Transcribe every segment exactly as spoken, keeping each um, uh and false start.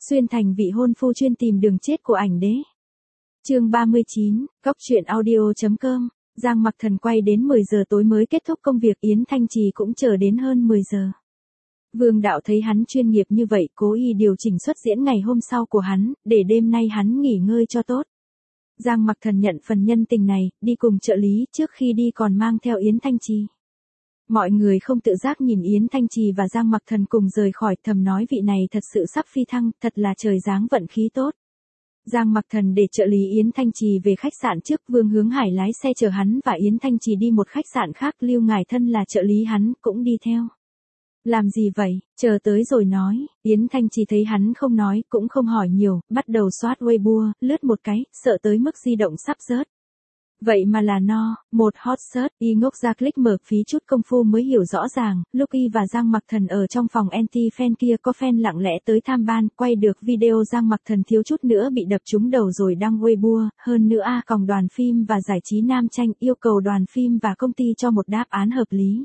Xuyên thành vị hôn phu chuyên tìm đường chết của ảnh đế. Chương ba mươi chín, Cóc truyện audio chấm com. Giang Mặc Thần quay đến mười giờ tối mới kết thúc công việc, Yến Thanh Trì cũng chờ đến hơn mười giờ. Vương đạo thấy hắn chuyên nghiệp như vậy, cố ý điều chỉnh xuất diễn ngày hôm sau của hắn, để đêm nay hắn nghỉ ngơi cho tốt. Giang Mặc Thần nhận phần nhân tình này, đi cùng trợ lý, trước khi đi còn mang theo Yến Thanh Trì. Mọi người không tự giác nhìn Yến Thanh Trì và Giang Mặc Thần cùng rời khỏi, thầm nói vị này thật sự sắp phi thăng, thật là trời giáng vận khí tốt. Giang Mặc Thần để trợ lý Yến Thanh Trì về khách sạn trước, Vương Hướng Hải lái xe chở hắn và Yến Thanh Trì đi một khách sạn khác, Lưu Ngải Thân là trợ lý hắn, cũng đi theo. Làm gì vậy, chờ tới rồi nói, Yến Thanh Trì thấy hắn không nói, cũng không hỏi nhiều, bắt đầu soát Weibo, lướt một cái, sợ tới mức di động sắp rớt. Vậy mà là no, một hot search, y ngốc ra click mở phí chút công phu mới hiểu rõ ràng, lúc y và Giang Mặc Thần ở trong phòng anti-fan kia có fan lặng lẽ tới tham ban, quay được video Giang Mặc Thần thiếu chút nữa bị đập trúng đầu rồi đăng Weibo, hơn nữa a còng đoàn phim và giải trí Nam Tranh yêu cầu đoàn phim và công ty cho một đáp án hợp lý.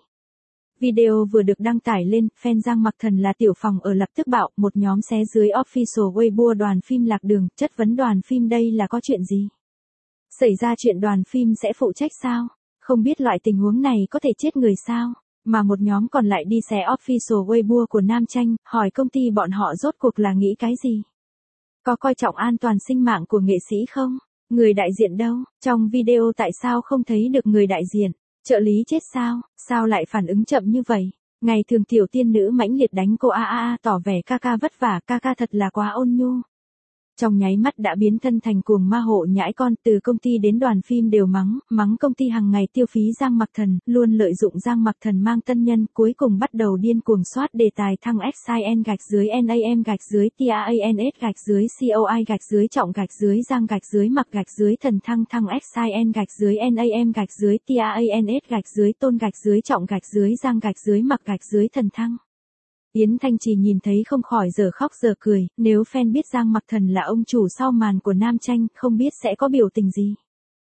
Video vừa được đăng tải lên, fan Giang Mặc Thần là Tiểu Phòng ở lập tức bạo, một nhóm xé dưới official Weibo đoàn phim lạc đường, chất vấn đoàn phim đây là có chuyện gì? Xảy ra chuyện đoàn phim sẽ phụ trách sao? Không biết loại tình huống này có thể chết người sao? Mà một nhóm còn lại đi xé official Weibo của Nam Tranh, hỏi công ty bọn họ rốt cuộc là nghĩ cái gì? Có coi trọng an toàn sinh mạng của nghệ sĩ không? Người đại diện đâu? Trong video tại sao không thấy được người đại diện? Trợ lý chết sao? Sao lại phản ứng chậm như vậy? Ngày thường tiểu tiên nữ mãnh liệt đánh cô a a a tỏ vẻ ca ca vất vả, ca ca thật là quá ôn nhu. Trong nháy mắt đã biến thân thành cuồng ma hộ nhãi con, từ công ty đến đoàn phim đều mắng, mắng công ty hàng ngày tiêu phí Giang Mặc Thần, luôn lợi dụng Giang Mặc Thần mang tân nhân, cuối cùng bắt đầu điên cuồng soát đề tài thăng xin gạch dưới nam gạch dưới tans gạch dưới coi gạch dưới trọng gạch dưới Giang gạch dưới Mặc gạch dưới thần thăng thăng xin gạch dưới nam gạch dưới tans gạch dưới tôn gạch dưới trọng gạch dưới Giang gạch dưới Mặc gạch dưới thần thăng. Yến Thanh Trì nhìn thấy không khỏi giờ khóc giờ cười, nếu fan biết Giang Mặc Thần là ông chủ sau màn của Nam Tranh, không biết sẽ có biểu tình gì.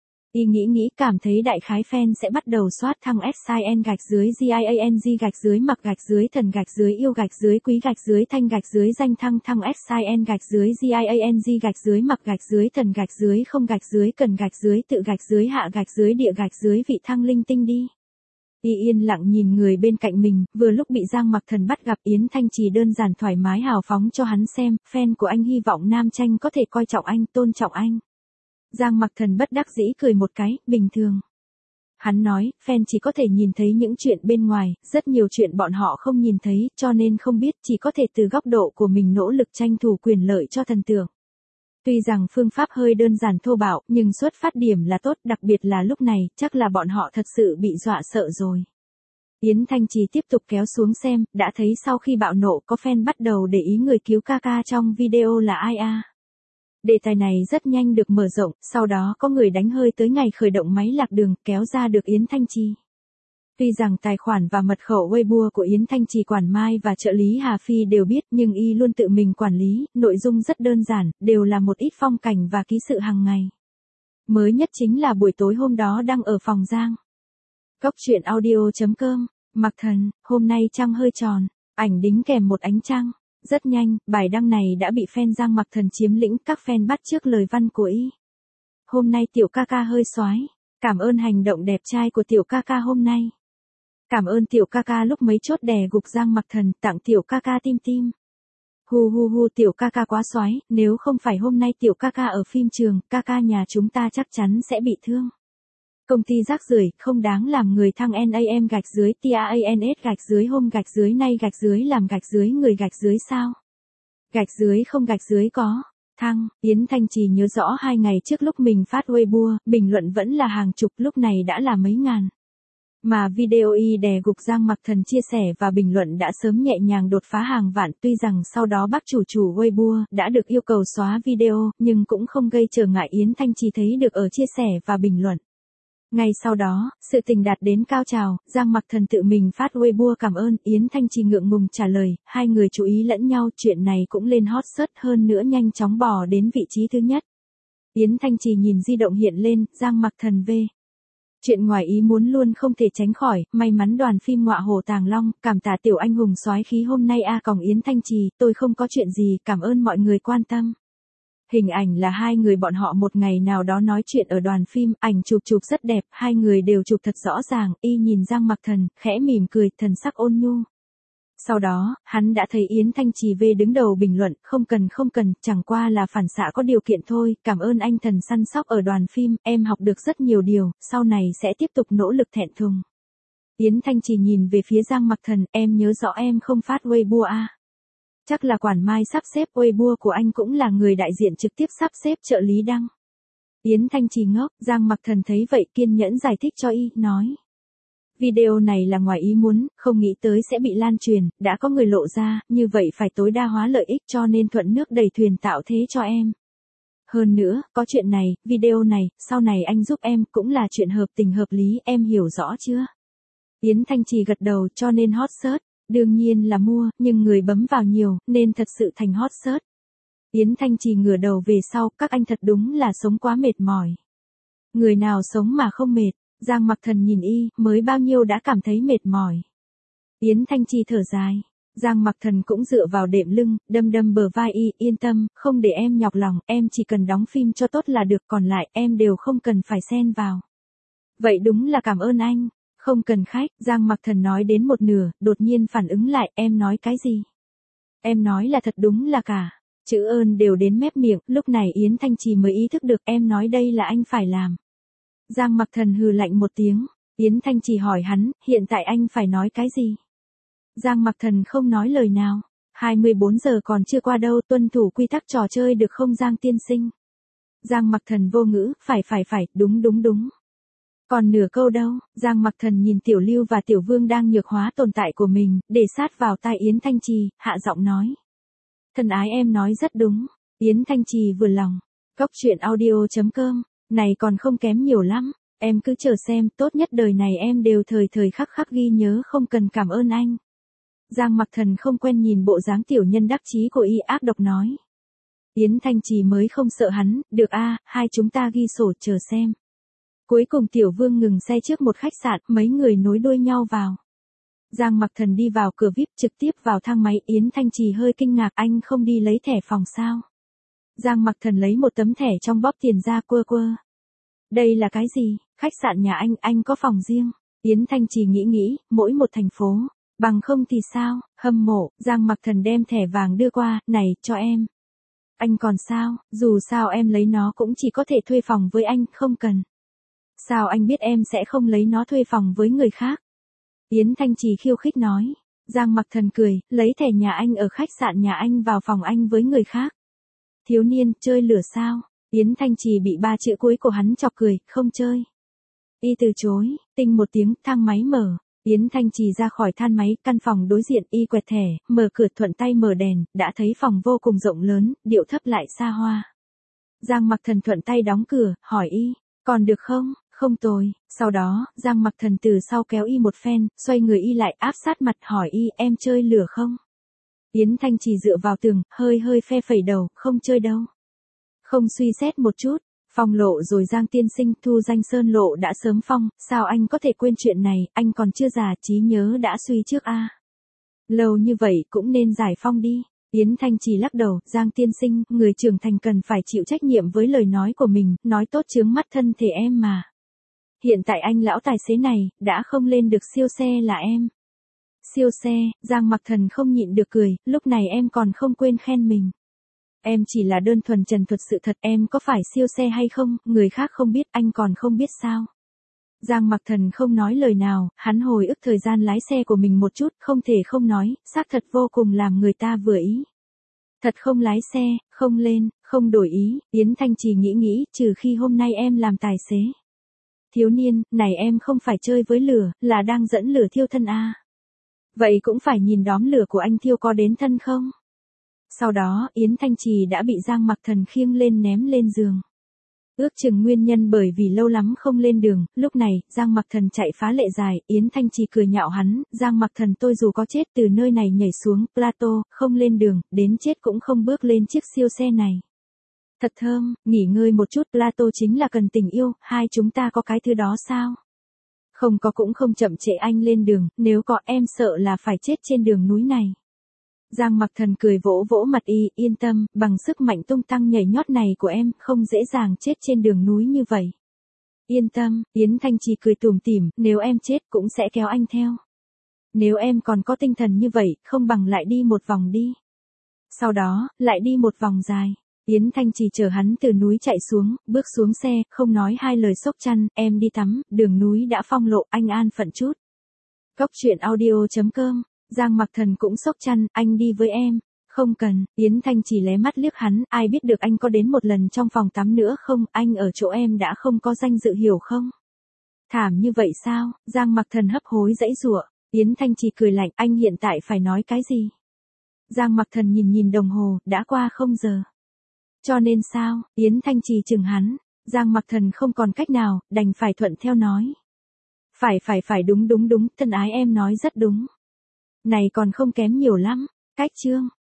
Y nghĩ nghĩ cảm thấy đại khái fan sẽ bắt đầu soát thăng xin gạch dưới giang gạch dưới Mặc gạch dưới thần gạch dưới yêu gạch dưới quý gạch dưới thanh gạch dưới danh thăng thăng xin gạch dưới giang gạch dưới Mặc gạch dưới thần gạch dưới không gạch dưới cần gạch dưới tự gạch dưới hạ gạch dưới địa gạch dưới vị thăng linh tinh đi. Y yên lặng nhìn người bên cạnh mình, vừa lúc bị Giang Mặc Thần bắt gặp, Yến Thanh Trì đơn giản thoải mái hào phóng cho hắn xem, fan của anh hy vọng Nam Tranh có thể coi trọng anh, tôn trọng anh. Giang Mặc Thần bất đắc dĩ cười một cái, bình thường. Hắn nói, fan chỉ có thể nhìn thấy những chuyện bên ngoài, rất nhiều chuyện bọn họ không nhìn thấy, cho nên không biết, chỉ có thể từ góc độ của mình nỗ lực tranh thủ quyền lợi cho thần tượng. Tuy rằng phương pháp hơi đơn giản thô bạo, nhưng xuất phát điểm là tốt, đặc biệt là lúc này, chắc là bọn họ thật sự bị dọa sợ rồi. Yến Thanh Trì tiếp tục kéo xuống xem, đã thấy sau khi bạo nộ có fan bắt đầu để ý người cứu ca ca trong video là ai a. Đề tài này rất nhanh được mở rộng, sau đó có người đánh hơi tới ngày khởi động máy lạc đường, kéo ra được Yến Thanh Trì. Tuy rằng tài khoản và mật khẩu Weibo của Yến Thanh Trì quản Mai và trợ lý Hà Phi đều biết, nhưng y luôn tự mình quản lý, nội dung rất đơn giản, đều là một ít phong cảnh và ký sự hàng ngày. Mới nhất chính là buổi tối hôm đó đăng ở phòng Giang. Cóc truyện audio chấm com, Mặc Thần, hôm nay trăng hơi tròn, ảnh đính kèm một ánh trăng. Rất nhanh, bài đăng này đã bị fan Giang Mặc Thần chiếm lĩnh, các fan bắt chước lời văn của y. Hôm nay tiểu ca ca hơi xoái, cảm ơn hành động đẹp trai của tiểu ca ca hôm nay. Cảm ơn tiểu ca ca lúc mấy chốt đè gục Giang Mặc Thần, tặng tiểu ca ca tim tim. Hu hu hu tiểu ca ca quá xoái, nếu không phải hôm nay tiểu ca ca ở phim trường, ca ca nhà chúng ta chắc chắn sẽ bị thương. Công ty rác rưởi, không đáng làm người thăng nam gạch dưới tans gạch dưới hôm gạch dưới nay gạch dưới làm gạch dưới người gạch dưới sao. Gạch dưới không gạch dưới có. Thăng, Yến Thanh Trì nhớ rõ hai ngày trước lúc mình phát Weibo, bình luận vẫn là hàng chục, lúc này đã là mấy ngàn. Mà video y đè gục Giang Mặc Thần chia sẻ và bình luận đã sớm nhẹ nhàng đột phá hàng vạn, tuy rằng sau đó bác chủ chủ Weibo đã được yêu cầu xóa video, nhưng cũng không gây trở ngại Yến Thanh Trì thấy được ở chia sẻ và bình luận. Ngay sau đó, sự tình đạt đến cao trào, Giang Mặc Thần tự mình phát Weibo cảm ơn, Yến Thanh Trì ngượng ngùng trả lời, hai người chú ý lẫn nhau, chuyện này cũng lên hot search hơn nữa nhanh chóng bò đến vị trí thứ nhất. Yến Thanh Trì nhìn di động hiện lên, Giang Mặc Thần về. Chuyện ngoài ý muốn luôn không thể tránh khỏi, may mắn đoàn phim Ngọa Hổ Tàng Long, cảm tạ tiểu anh hùng soái khí hôm nay a còng Yến Thanh Trì, tôi không có chuyện gì, cảm ơn mọi người quan tâm. Hình ảnh là hai người bọn họ một ngày nào đó nói chuyện ở đoàn phim, ảnh chụp chụp rất đẹp, hai người đều chụp thật rõ ràng, y nhìn Giang Mặc Thần, khẽ mỉm cười, thần sắc ôn nhu. Sau đó, hắn đã thấy Yến Thanh Trì về đứng đầu bình luận, không cần không cần, chẳng qua là phản xạ có điều kiện thôi, cảm ơn anh thần săn sóc ở đoàn phim, em học được rất nhiều điều, sau này sẽ tiếp tục nỗ lực thẹn thùng. Yến Thanh Trì nhìn về phía Giang Mặc Thần, em nhớ rõ em không phát Weibo à. Chắc là quản mai sắp xếp Weibo của anh cũng là người đại diện trực tiếp sắp xếp trợ lý đăng. Yến Thanh Trì ngốc, Giang Mặc Thần thấy vậy kiên nhẫn giải thích cho y, nói. Video này là ngoài ý muốn, không nghĩ tới sẽ bị lan truyền, đã có người lộ ra, như vậy phải tối đa hóa lợi ích cho nên thuận nước đẩy thuyền tạo thế cho em. Hơn nữa, có chuyện này, video này, sau này anh giúp em cũng là chuyện hợp tình hợp lý, em hiểu rõ chưa? Yến Thanh Trì gật đầu cho nên hot search, đương nhiên là mua, nhưng người bấm vào nhiều, nên thật sự thành hot search. Yến Thanh Trì ngửa đầu về sau, các anh thật đúng là sống quá mệt mỏi. Người nào sống mà không mệt? Giang Mặc Thần nhìn y, mới bao nhiêu đã cảm thấy mệt mỏi. Yến Thanh Trì thở dài. Giang Mặc Thần cũng dựa vào đệm lưng, đâm đâm bờ vai y, yên tâm, không để em nhọc lòng, em chỉ cần đóng phim cho tốt là được, còn lại em đều không cần phải xen vào. Vậy đúng là cảm ơn anh. Không cần khách, Giang Mặc Thần nói đến một nửa, đột nhiên phản ứng lại, em nói cái gì? Em nói là thật đúng là cả. Chữ ơn đều đến mép miệng, lúc này Yến Thanh Trì mới ý thức được em nói đây là anh phải làm. Giang Mặc Thần hừ lạnh một tiếng, Yến Thanh Trì hỏi hắn, hiện tại anh phải nói cái gì? Giang Mặc Thần không nói lời nào, hai mươi bốn giờ còn chưa qua đâu, tuân thủ quy tắc trò chơi được không Giang tiên sinh? Giang Mặc Thần vô ngữ, phải phải phải, đúng đúng đúng. Còn nửa câu đâu, Giang Mặc Thần nhìn Tiểu Lưu và Tiểu Vương đang nhược hóa tồn tại của mình, để sát vào tai Yến Thanh Trì, hạ giọng nói. Thân ái em nói rất đúng, Yến Thanh Trì vừa lòng. Cóc truyện audio chấm com, này còn không kém nhiều lắm, em cứ chờ xem, tốt nhất đời này em đều thời thời khắc khắc ghi nhớ không cần cảm ơn anh. Giang Mặc Thần không quen nhìn bộ dáng tiểu nhân đắc chí của y, ác độc nói. Yến Thanh Trì mới không sợ hắn, được a, hai chúng ta ghi sổ chờ xem. Cuối cùng Tiểu Vương ngừng xe trước một khách sạn, mấy người nối đuôi nhau vào. Giang Mặc Thần đi vào cửa vi ai pi trực tiếp vào thang máy, Yến Thanh Trì hơi kinh ngạc, anh không đi lấy thẻ phòng sao? Giang Mặc Thần lấy một tấm thẻ trong bóp tiền ra, quơ quơ. Đây là cái gì? Khách sạn nhà anh, anh có phòng riêng. Yến Thanh Trì nghĩ nghĩ, mỗi một thành phố, bằng không thì sao? Hâm mộ, Giang Mặc Thần đem thẻ vàng đưa qua, này, cho em. Anh còn sao, dù sao em lấy nó cũng chỉ có thể thuê phòng với anh, không cần. Sao anh biết em sẽ không lấy nó thuê phòng với người khác? Yến Thanh Trì khiêu khích nói. Giang Mặc Thần cười, lấy thẻ nhà anh ở khách sạn nhà anh vào phòng anh với người khác. Thiếu niên, chơi lửa sao? Yến Thanh Trì bị ba chữ cuối của hắn chọc cười, không chơi. Y từ chối, tinh một tiếng, thang máy mở. Yến Thanh Trì ra khỏi than máy, căn phòng đối diện, y quẹt thẻ, mở cửa thuận tay mở đèn, đã thấy phòng vô cùng rộng lớn, điệu thấp lại xa hoa. Giang Mặc Thần thuận tay đóng cửa, hỏi y, còn được không? Không tồi. Sau đó, Giang Mặc Thần từ sau kéo y một phen, xoay người y lại áp sát mặt hỏi y, em chơi lửa không? Yến Thanh Trì dựa vào tường, hơi hơi phe phẩy đầu, không chơi đâu. Không suy xét một chút, phong lộ rồi Giang tiên sinh, thu danh sơn lộ đã sớm phong, sao anh có thể quên chuyện này, anh còn chưa già, trí nhớ đã suy trước a. À. Lâu như vậy cũng nên giải phong đi. Yến Thanh Trì lắc đầu, Giang tiên sinh, người trưởng thành cần phải chịu trách nhiệm với lời nói của mình, nói tốt chướng mắt thân thể em mà. Hiện tại anh lão tài xế này, đã không lên được siêu xe là em. Siêu xe, Giang Mặc Thần không nhịn được cười, lúc này em còn không quên khen mình. Em chỉ là đơn thuần trần thuật sự thật, em có phải siêu xe hay không, người khác không biết, anh còn không biết sao. Giang Mặc Thần không nói lời nào, hắn hồi ức thời gian lái xe của mình một chút, không thể không nói, xác thật vô cùng làm người ta vừa ý. Thật không lái xe, không lên, không đổi ý, Yến Thanh Trì nghĩ nghĩ, trừ khi hôm nay em làm tài xế. Thiếu niên, này em không phải chơi với lửa, là đang dẫn lửa thiêu thân à. Vậy cũng phải nhìn đóm lửa của anh thiêu có đến thân không? Sau đó, Yến Thanh Trì đã bị Giang Mặc Thần khiêng lên ném lên giường. Ước chừng nguyên nhân bởi vì lâu lắm không lên đường, lúc này, Giang Mặc Thần chạy phá lệ dài, Yến Thanh Trì cười nhạo hắn, Giang Mặc Thần tôi dù có chết từ nơi này nhảy xuống, plateau, không lên đường, đến chết cũng không bước lên chiếc siêu xe này. Thật thơm, nghỉ ngơi một chút, plateau chính là cần tình yêu, hai chúng ta có cái thứ đó sao? Không có cũng không chậm trễ anh lên đường, nếu có em sợ là phải chết trên đường núi này. Giang Mặc Thần cười vỗ vỗ mặt y, yên tâm, bằng sức mạnh tung tăng nhảy nhót này của em, không dễ dàng chết trên đường núi như vậy. Yên tâm, Yến Thanh Trì cười tủm tỉm, nếu em chết cũng sẽ kéo anh theo. Nếu em còn có tinh thần như vậy, không bằng lại đi một vòng đi. Sau đó, lại đi một vòng dài. Yến Thanh Trì chở hắn từ núi chạy xuống, bước xuống xe, không nói hai lời xốc chăn, em đi tắm, đường núi đã phong lộ, anh an phận chút. Cốc truyện audio chấm com, Giang Mặc Thần cũng xốc chăn, anh đi với em. Không cần, Yến Thanh Trì lé mắt liếc hắn, ai biết được anh có đến một lần trong phòng tắm nữa không, anh ở chỗ em đã không có danh dự hiểu không? Thảm như vậy sao? Giang Mặc Thần hấp hối dãy giụa. Yến Thanh Trì cười lạnh, anh hiện tại phải nói cái gì? Giang Mặc Thần nhìn nhìn đồng hồ, đã qua không giờ. Cho nên sao? Yến Thanh Trì chừng hắn. Giang Mặc Thần không còn cách nào, đành phải thuận theo nói. Phải phải phải đúng đúng đúng, thân ái em nói rất đúng. Này còn không kém nhiều lắm. Cách chương.